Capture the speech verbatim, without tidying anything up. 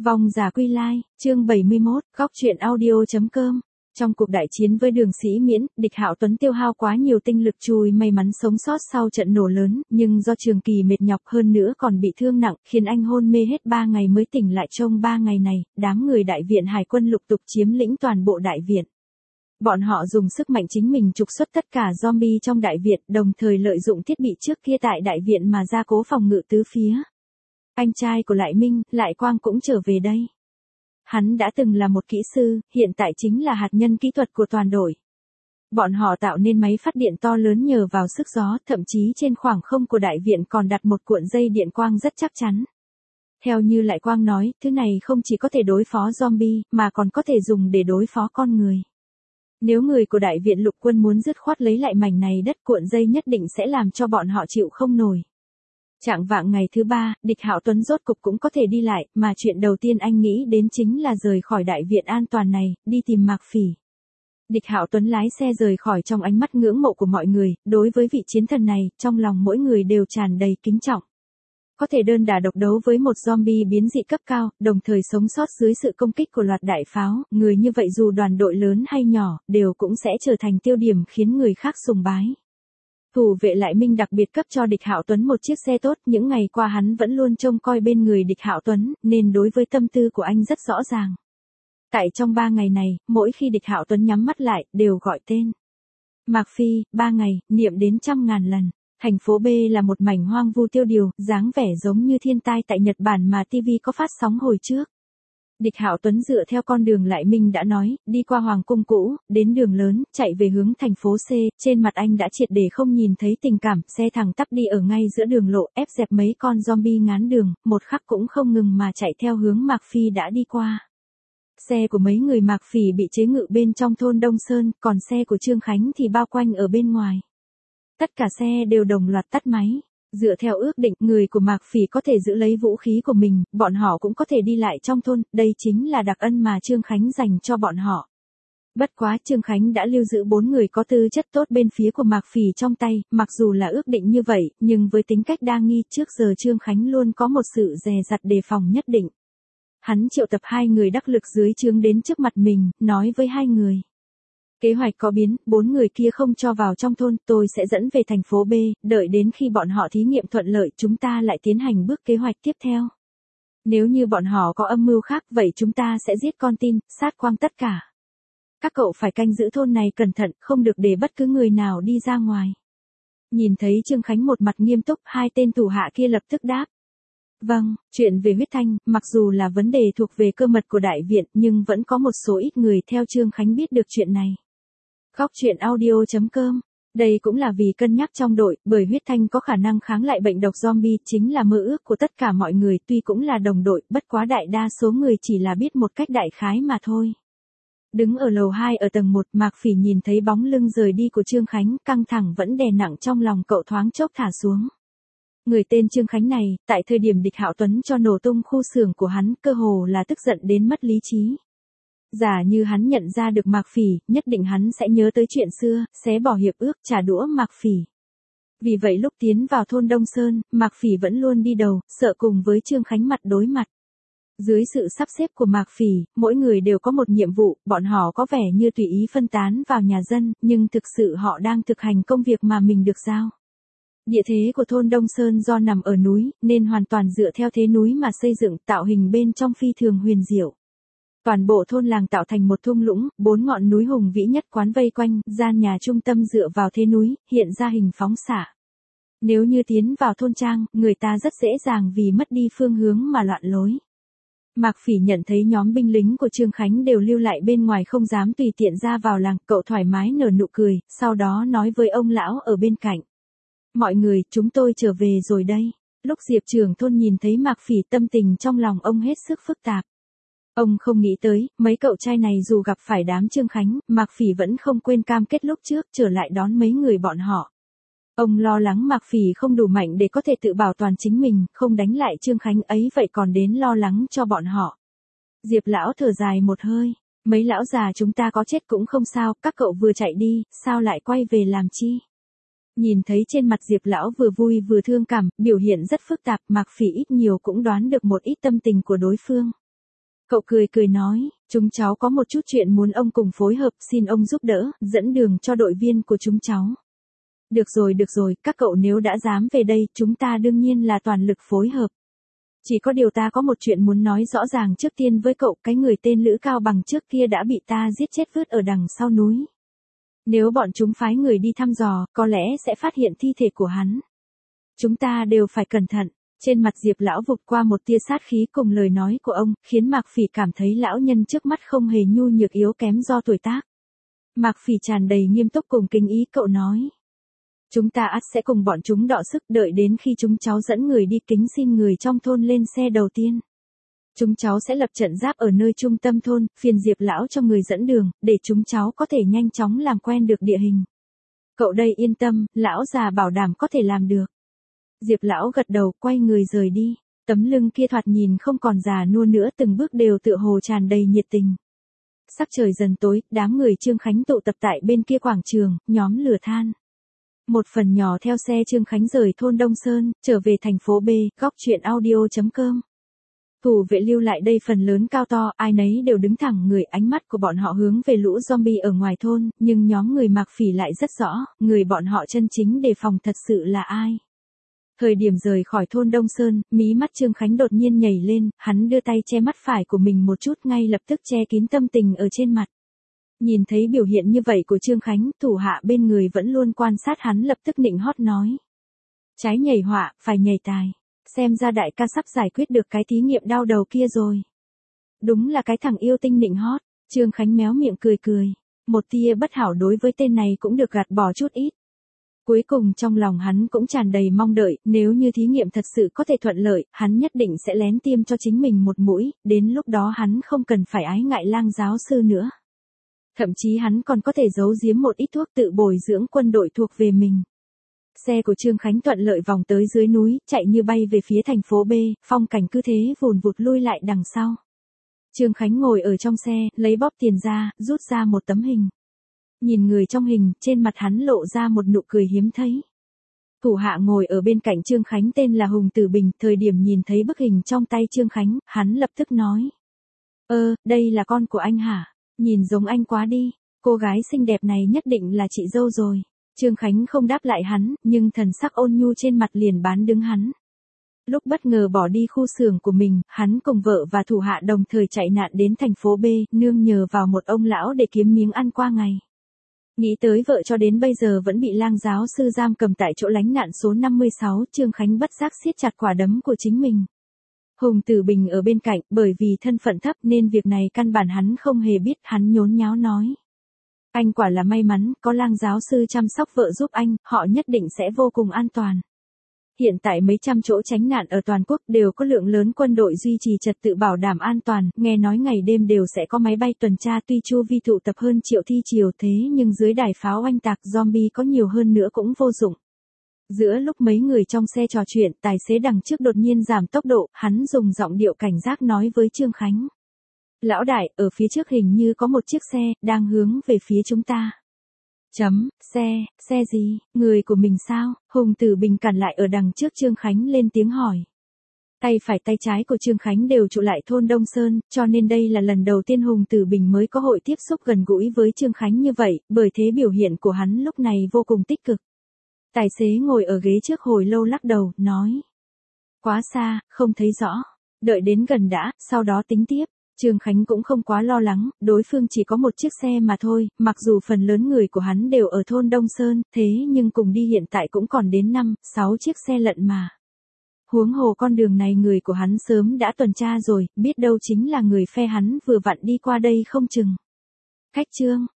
Vong giả quy lai, chương bảy mươi mốt, góc truyện audio.com. Trong cuộc đại chiến với Đường Sĩ Miễn, địch Hạo Tuấn tiêu hao quá nhiều tinh lực chui may mắn sống sót sau trận nổ lớn, nhưng do trường kỳ mệt nhọc hơn nữa còn bị thương nặng, khiến anh hôn mê hết ba ngày mới tỉnh lại. Trong ba ngày này, đám người đại viện hải quân lục tục chiếm lĩnh toàn bộ đại viện. Bọn họ dùng sức mạnh chính mình trục xuất tất cả zombie trong đại viện, đồng thời lợi dụng thiết bị trước kia tại đại viện mà gia cố phòng ngự tứ phía. Anh trai của Lại Minh, Lại Quang cũng trở về đây. Hắn đã từng là một kỹ sư, hiện tại chính là hạt nhân kỹ thuật của toàn đội. Bọn họ tạo nên máy phát điện to lớn nhờ vào sức gió, thậm chí trên khoảng không của đại viện còn đặt một cuộn dây điện quang rất chắc chắn. Theo như Lại Quang nói, thứ này không chỉ có thể đối phó zombie, mà còn có thể dùng để đối phó con người. Nếu người của đại viện lục quân muốn dứt khoát lấy lại mảnh này đất, cuộn dây nhất định sẽ làm cho bọn họ chịu không nổi. Trạng vạng ngày thứ ba, địch Hạo Tuấn rốt cục cũng có thể đi lại, mà chuyện đầu tiên anh nghĩ đến chính là rời khỏi đại viện an toàn này, đi tìm Mạc Phỉ. Địch Hạo Tuấn lái xe rời khỏi trong ánh mắt ngưỡng mộ của mọi người, đối với vị chiến thần này, trong lòng mỗi người đều tràn đầy kính trọng. Có thể đơn đả độc đấu với một zombie biến dị cấp cao, đồng thời sống sót dưới sự công kích của loạt đại pháo, người như vậy dù đoàn đội lớn hay nhỏ, đều cũng sẽ trở thành tiêu điểm khiến người khác sùng bái. Thủ vệ Lại Minh đặc biệt cấp cho địch Hạo Tuấn một chiếc xe tốt, những ngày qua hắn vẫn luôn trông coi bên người địch Hạo Tuấn, nên đối với tâm tư của anh rất rõ ràng. Tại trong ba ngày này, mỗi khi địch Hạo Tuấn nhắm mắt lại, đều gọi tên Mạc Phi, ba ngày, niệm đến trăm ngàn lần. Thành phố B là một mảnh hoang vu tiêu điều, dáng vẻ giống như thiên tai tại Nhật Bản mà ti vi có phát sóng hồi trước. Địch Hạo Tuấn dựa theo con đường Lại Minh đã nói, đi qua Hoàng cung cũ, đến đường lớn, chạy về hướng thành phố C, trên mặt anh đã triệt để không nhìn thấy tình cảm, xe thẳng tắp đi ở ngay giữa đường lộ, ép dẹp mấy con zombie ngán đường, một khắc cũng không ngừng mà chạy theo hướng Mạc Phi đã đi qua. Xe của mấy người Mạc Phỉ bị chế ngự bên trong thôn Đông Sơn, còn xe của Trương Khánh thì bao quanh ở bên ngoài. Tất cả xe đều đồng loạt tắt máy. Dựa theo ước định, người của Mạc Phỉ có thể giữ lấy vũ khí của mình, bọn họ cũng có thể đi lại trong thôn, đây chính là đặc ân mà Trương Khánh dành cho bọn họ. Bất quá Trương Khánh đã lưu giữ bốn người có tư chất tốt bên phía của Mạc Phỉ trong tay, mặc dù là ước định như vậy, nhưng với tính cách đa nghi trước giờ Trương Khánh luôn có một sự dè dặt đề phòng nhất định. Hắn triệu tập hai người đắc lực dưới trướng đến trước mặt mình, nói với hai người. Kế hoạch có biến, bốn người kia không cho vào trong thôn, tôi sẽ dẫn về thành phố B, đợi đến khi bọn họ thí nghiệm thuận lợi chúng ta lại tiến hành bước kế hoạch tiếp theo. Nếu như bọn họ có âm mưu khác, vậy chúng ta sẽ giết con tin, sát quang tất cả. Các cậu phải canh giữ thôn này cẩn thận, không được để bất cứ người nào đi ra ngoài. Nhìn thấy Trương Khánh một mặt nghiêm túc, hai tên thủ hạ kia lập tức đáp. Vâng, chuyện về huyết thanh, mặc dù là vấn đề thuộc về cơ mật của đại viện, nhưng vẫn có một số ít người theo Trương Khánh biết được chuyện này. Góc truyện audio.com. Đây cũng là vì cân nhắc trong đội, bởi huyết thanh có khả năng kháng lại bệnh độc zombie, chính là mơ ước của tất cả mọi người, tuy cũng là đồng đội, bất quá đại đa số người chỉ là biết một cách đại khái mà thôi. Đứng ở lầu hai ở tầng một, Mạc Phỉ nhìn thấy bóng lưng rời đi của Trương Khánh, căng thẳng vẫn đè nặng trong lòng cậu thoáng chốc thả xuống. Người tên Trương Khánh này, tại thời điểm địch Hạo Tuấn cho nổ tung khu xưởng của hắn, cơ hồ là tức giận đến mất lý trí. Giả như hắn nhận ra được Mạc Phỉ, nhất định hắn sẽ nhớ tới chuyện xưa, xé bỏ hiệp ước, trả đũa Mạc Phỉ. Vì vậy lúc tiến vào thôn Đông Sơn, Mạc Phỉ vẫn luôn đi đầu, sợ cùng với Trương Khánh mặt đối mặt. Dưới sự sắp xếp của Mạc Phỉ, mỗi người đều có một nhiệm vụ, bọn họ có vẻ như tùy ý phân tán vào nhà dân, nhưng thực sự họ đang thực hành công việc mà mình được giao. Địa thế của thôn Đông Sơn do nằm ở núi, nên hoàn toàn dựa theo thế núi mà xây dựng, tạo hình bên trong phi thường huyền diệu. Toàn bộ thôn làng tạo thành một thung lũng, bốn ngọn núi hùng vĩ nhất quán vây quanh, gian nhà trung tâm dựa vào thế núi, hiện ra hình phóng xạ. Nếu như tiến vào thôn trang, người ta rất dễ dàng vì mất đi phương hướng mà loạn lối. Mạc Phỉ nhận thấy nhóm binh lính của Trương Khánh đều lưu lại bên ngoài không dám tùy tiện ra vào làng, cậu thoải mái nở nụ cười, sau đó nói với ông lão ở bên cạnh. Mọi người, chúng tôi trở về rồi đây. Lúc Diệp trưởng thôn nhìn thấy Mạc Phỉ, tâm tình trong lòng ông hết sức phức tạp. Ông không nghĩ tới, mấy cậu trai này dù gặp phải đám Trương Khánh, Mạc Phỉ vẫn không quên cam kết lúc trước trở lại đón mấy người bọn họ. Ông lo lắng Mạc Phỉ không đủ mạnh để có thể tự bảo toàn chính mình, không đánh lại Trương Khánh ấy vậy còn đến lo lắng cho bọn họ. Diệp lão thở dài một hơi, mấy lão già chúng ta có chết cũng không sao, các cậu vừa chạy đi, sao lại quay về làm chi? Nhìn thấy trên mặt Diệp lão vừa vui vừa thương cảm, biểu hiện rất phức tạp, Mạc Phỉ ít nhiều cũng đoán được một ít tâm tình của đối phương. Cậu cười cười nói, chúng cháu có một chút chuyện muốn ông cùng phối hợp, xin ông giúp đỡ, dẫn đường cho đội viên của chúng cháu. Được rồi được rồi, các cậu nếu đã dám về đây, chúng ta đương nhiên là toàn lực phối hợp. Chỉ có điều ta có một chuyện muốn nói rõ ràng trước tiên với cậu, cái người tên Lữ Cao Bằng trước kia đã bị ta giết chết vứt ở đằng sau núi. Nếu bọn chúng phái người đi thăm dò, có lẽ sẽ phát hiện thi thể của hắn. Chúng ta đều phải cẩn thận. Trên mặt Diệp lão vụt qua một tia sát khí cùng lời nói của ông, khiến Mạc Phỉ cảm thấy lão nhân trước mắt không hề nhu nhược yếu kém do tuổi tác. Mạc Phỉ tràn đầy nghiêm túc cùng kính ý, cậu nói. Chúng ta ắt sẽ cùng bọn chúng đọ sức, đợi đến khi chúng cháu dẫn người đi kính xin người trong thôn lên xe đầu tiên. Chúng cháu sẽ lập trận giáp ở nơi trung tâm thôn, phiền Diệp lão cho người dẫn đường, để chúng cháu có thể nhanh chóng làm quen được địa hình. Cậu đây yên tâm, lão già bảo đảm có thể làm được. Diệp lão gật đầu, quay người rời đi. Tấm lưng kia thoạt nhìn không còn già nua nữa, từng bước đều tựa hồ tràn đầy nhiệt tình. Sắc trời dần tối, đám người Trương Khánh tụ tập tại bên kia quảng trường, nhóm lửa than. Một phần nhỏ theo xe Trương Khánh rời thôn Đông Sơn, trở về thành phố B, góc truyện audio chấm com. Thủ vệ lưu lại đây phần lớn cao to, ai nấy đều đứng thẳng người, ánh mắt của bọn họ hướng về lũ zombie ở ngoài thôn, nhưng nhóm người Mạc Phỉ lại rất rõ, người bọn họ chân chính đề phòng thật sự là ai. Thời điểm rời khỏi thôn Đông Sơn, mí mắt Trương Khánh đột nhiên nhảy lên, hắn đưa tay che mắt phải của mình một chút, ngay lập tức che kín tâm tình ở trên mặt. Nhìn thấy biểu hiện như vậy của Trương Khánh, thủ hạ bên người vẫn luôn quan sát hắn lập tức nịnh hót nói. Trái nhảy họa, phải nhảy tài. Xem ra đại ca sắp giải quyết được cái thí nghiệm đau đầu kia rồi. Đúng là cái thằng yêu tinh nịnh hót. Trương Khánh méo miệng cười cười. Một tia bất hảo đối với tên này cũng được gạt bỏ chút ít. Cuối cùng trong lòng hắn cũng tràn đầy mong đợi, nếu như thí nghiệm thật sự có thể thuận lợi, hắn nhất định sẽ lén tiêm cho chính mình một mũi, đến lúc đó hắn không cần phải ái ngại lang giáo sư nữa. Thậm chí hắn còn có thể giấu giếm một ít thuốc tự bồi dưỡng quân đội thuộc về mình. Xe của Trương Khánh thuận lợi vòng tới dưới núi, chạy như bay về phía thành phố B, phong cảnh cứ thế vùn vụt lui lại đằng sau. Trương Khánh ngồi ở trong xe, lấy bóp tiền ra, rút ra một tấm hình. Nhìn người trong hình, trên mặt hắn lộ ra một nụ cười hiếm thấy. Thủ hạ ngồi ở bên cạnh Trương Khánh tên là Hùng Tử Bình, thời điểm nhìn thấy bức hình trong tay Trương Khánh, hắn lập tức nói. Ơ, đây là con của anh hả? Nhìn giống anh quá đi, cô gái xinh đẹp này nhất định là chị dâu rồi. Trương Khánh không đáp lại hắn, nhưng thần sắc ôn nhu trên mặt liền bán đứng hắn. Lúc bất ngờ bỏ đi khu xưởng của mình, hắn cùng vợ và thủ hạ đồng thời chạy nạn đến thành phố B, nương nhờ vào một ông lão để kiếm miếng ăn qua ngày. Nghĩ tới vợ cho đến bây giờ vẫn bị lang giáo sư giam cầm tại chỗ lánh nạn số năm mươi sáu, Trương Khánh bất giác siết chặt quả đấm của chính mình. Hùng Tử Bình ở bên cạnh, bởi vì thân phận thấp nên việc này căn bản hắn không hề biết, hắn nhốn nháo nói. Anh quả là may mắn, có lang giáo sư chăm sóc vợ giúp anh, họ nhất định sẽ vô cùng an toàn. Hiện tại mấy trăm chỗ tránh nạn ở toàn quốc đều có lượng lớn quân đội duy trì trật tự bảo đảm an toàn, nghe nói ngày đêm đều sẽ có máy bay tuần tra, tuy chu vi tụ tập hơn triệu thi triều thế nhưng dưới đài pháo oanh tạc zombie có nhiều hơn nữa cũng vô dụng. Giữa lúc mấy người trong xe trò chuyện, tài xế đằng trước đột nhiên giảm tốc độ, hắn dùng giọng điệu cảnh giác nói với Trương Khánh. Lão đại, ở phía trước hình như có một chiếc xe, đang hướng về phía chúng ta. Chấm, xe, xe gì, người của mình sao? Hùng Tử Bình cản lại ở đằng trước Trương Khánh lên tiếng hỏi. Tay phải tay trái của Trương Khánh đều trụ lại thôn Đông Sơn, cho nên đây là lần đầu tiên Hùng Tử Bình mới có hội tiếp xúc gần gũi với Trương Khánh như vậy, bởi thế biểu hiện của hắn lúc này vô cùng tích cực. Tài xế ngồi ở ghế trước hồi lâu lắc đầu, nói. Quá xa, không thấy rõ. Đợi đến gần đã, sau đó tính tiếp. Trương Khánh cũng không quá lo lắng, đối phương chỉ có một chiếc xe mà thôi, mặc dù phần lớn người của hắn đều ở thôn Đông Sơn, thế nhưng cùng đi hiện tại cũng còn đến năm, sáu chiếc xe lận mà. Huống hồ con đường này người của hắn sớm đã tuần tra rồi, biết đâu chính là người phe hắn vừa vặn đi qua đây không chừng. Khách Trương,